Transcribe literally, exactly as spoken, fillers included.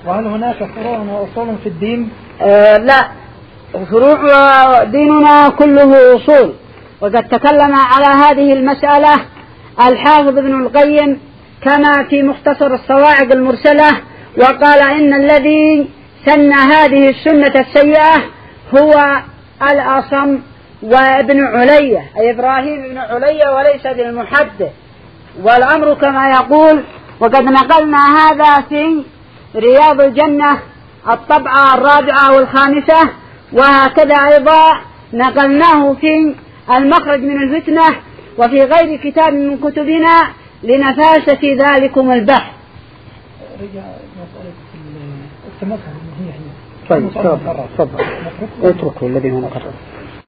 وهل هناك فروع وأصول في الدين؟ آه لا، فروع ديننا كله أصول. وقد تكلم على هذه المسألة الحافظ ابن القيم كما في مختصر الصواعق المرسلة، وقال إن الذي سن هذه السنة السيئة هو الأصم وابن علية، أي إبراهيم ابن علية وليس بالمحدث. والأمر كما يقول، وقد نقلنا هذا في رياض الجنة الطبعة الرابعة والخامسة، وهكذا أيضا نقلناه في المخرج من الفتنة وفي غير كتاب من كتبنا لنفاسة ذلكم البحث. رجع مسألة التمثل هي هي. طيب تفضل اتركوا الذي هو مقرر.